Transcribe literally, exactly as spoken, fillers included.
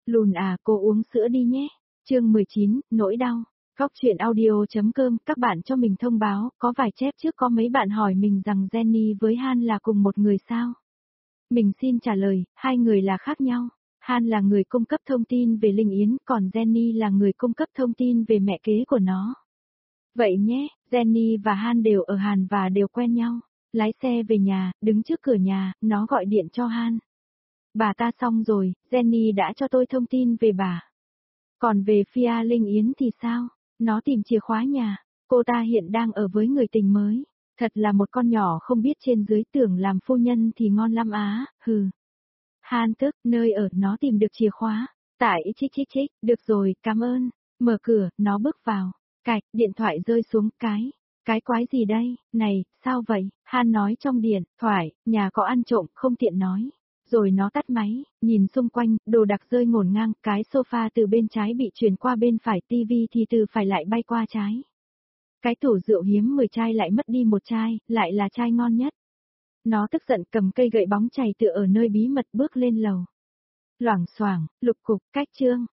Lùn à, cô uống sữa đi nhé. Chương mười chín, nỗi đau. Góc truyện audio.com, các bạn cho mình thông báo, có vài chép trước có mấy bạn hỏi mình rằng Jenny với Han là cùng một người sao? Mình xin trả lời, hai người là khác nhau. Han là người cung cấp thông tin về Linh Yến, còn Jenny là người cung cấp thông tin về mẹ kế của nó. Vậy nhé, Jenny và Han đều ở Hàn và đều quen nhau. Lái xe về nhà, đứng trước cửa nhà, nó gọi điện cho Han. Bà ta xong rồi, Jenny đã cho tôi thông tin về bà. Còn về phía Linh Yến thì sao? Nó tìm chìa khóa nhà, cô ta hiện đang ở với người tình mới. Thật là một con nhỏ không biết trên dưới, tưởng làm phu nhân thì ngon lắm á, hừ. Han tức, nơi ở nó tìm được chìa khóa. Tại chích chích chích, được rồi, cảm ơn. Mở cửa, nó bước vào. Cạch, điện thoại rơi xuống, cái. Cái quái gì đây, này, sao vậy? Han nói trong điện thoại, nhà có ăn trộm, không tiện nói. Rồi nó tắt máy, nhìn xung quanh, đồ đạc rơi ngổn ngang, cái sofa từ bên trái bị chuyển qua bên phải, tivi thì từ phải lại bay qua trái. Cái tủ rượu hiếm mười chai lại mất đi một chai, lại là chai ngon nhất. Nó tức giận cầm cây gậy bóng chày tựa ở nơi bí mật bước lên lầu. Loảng xoảng, lục cục, cách chương.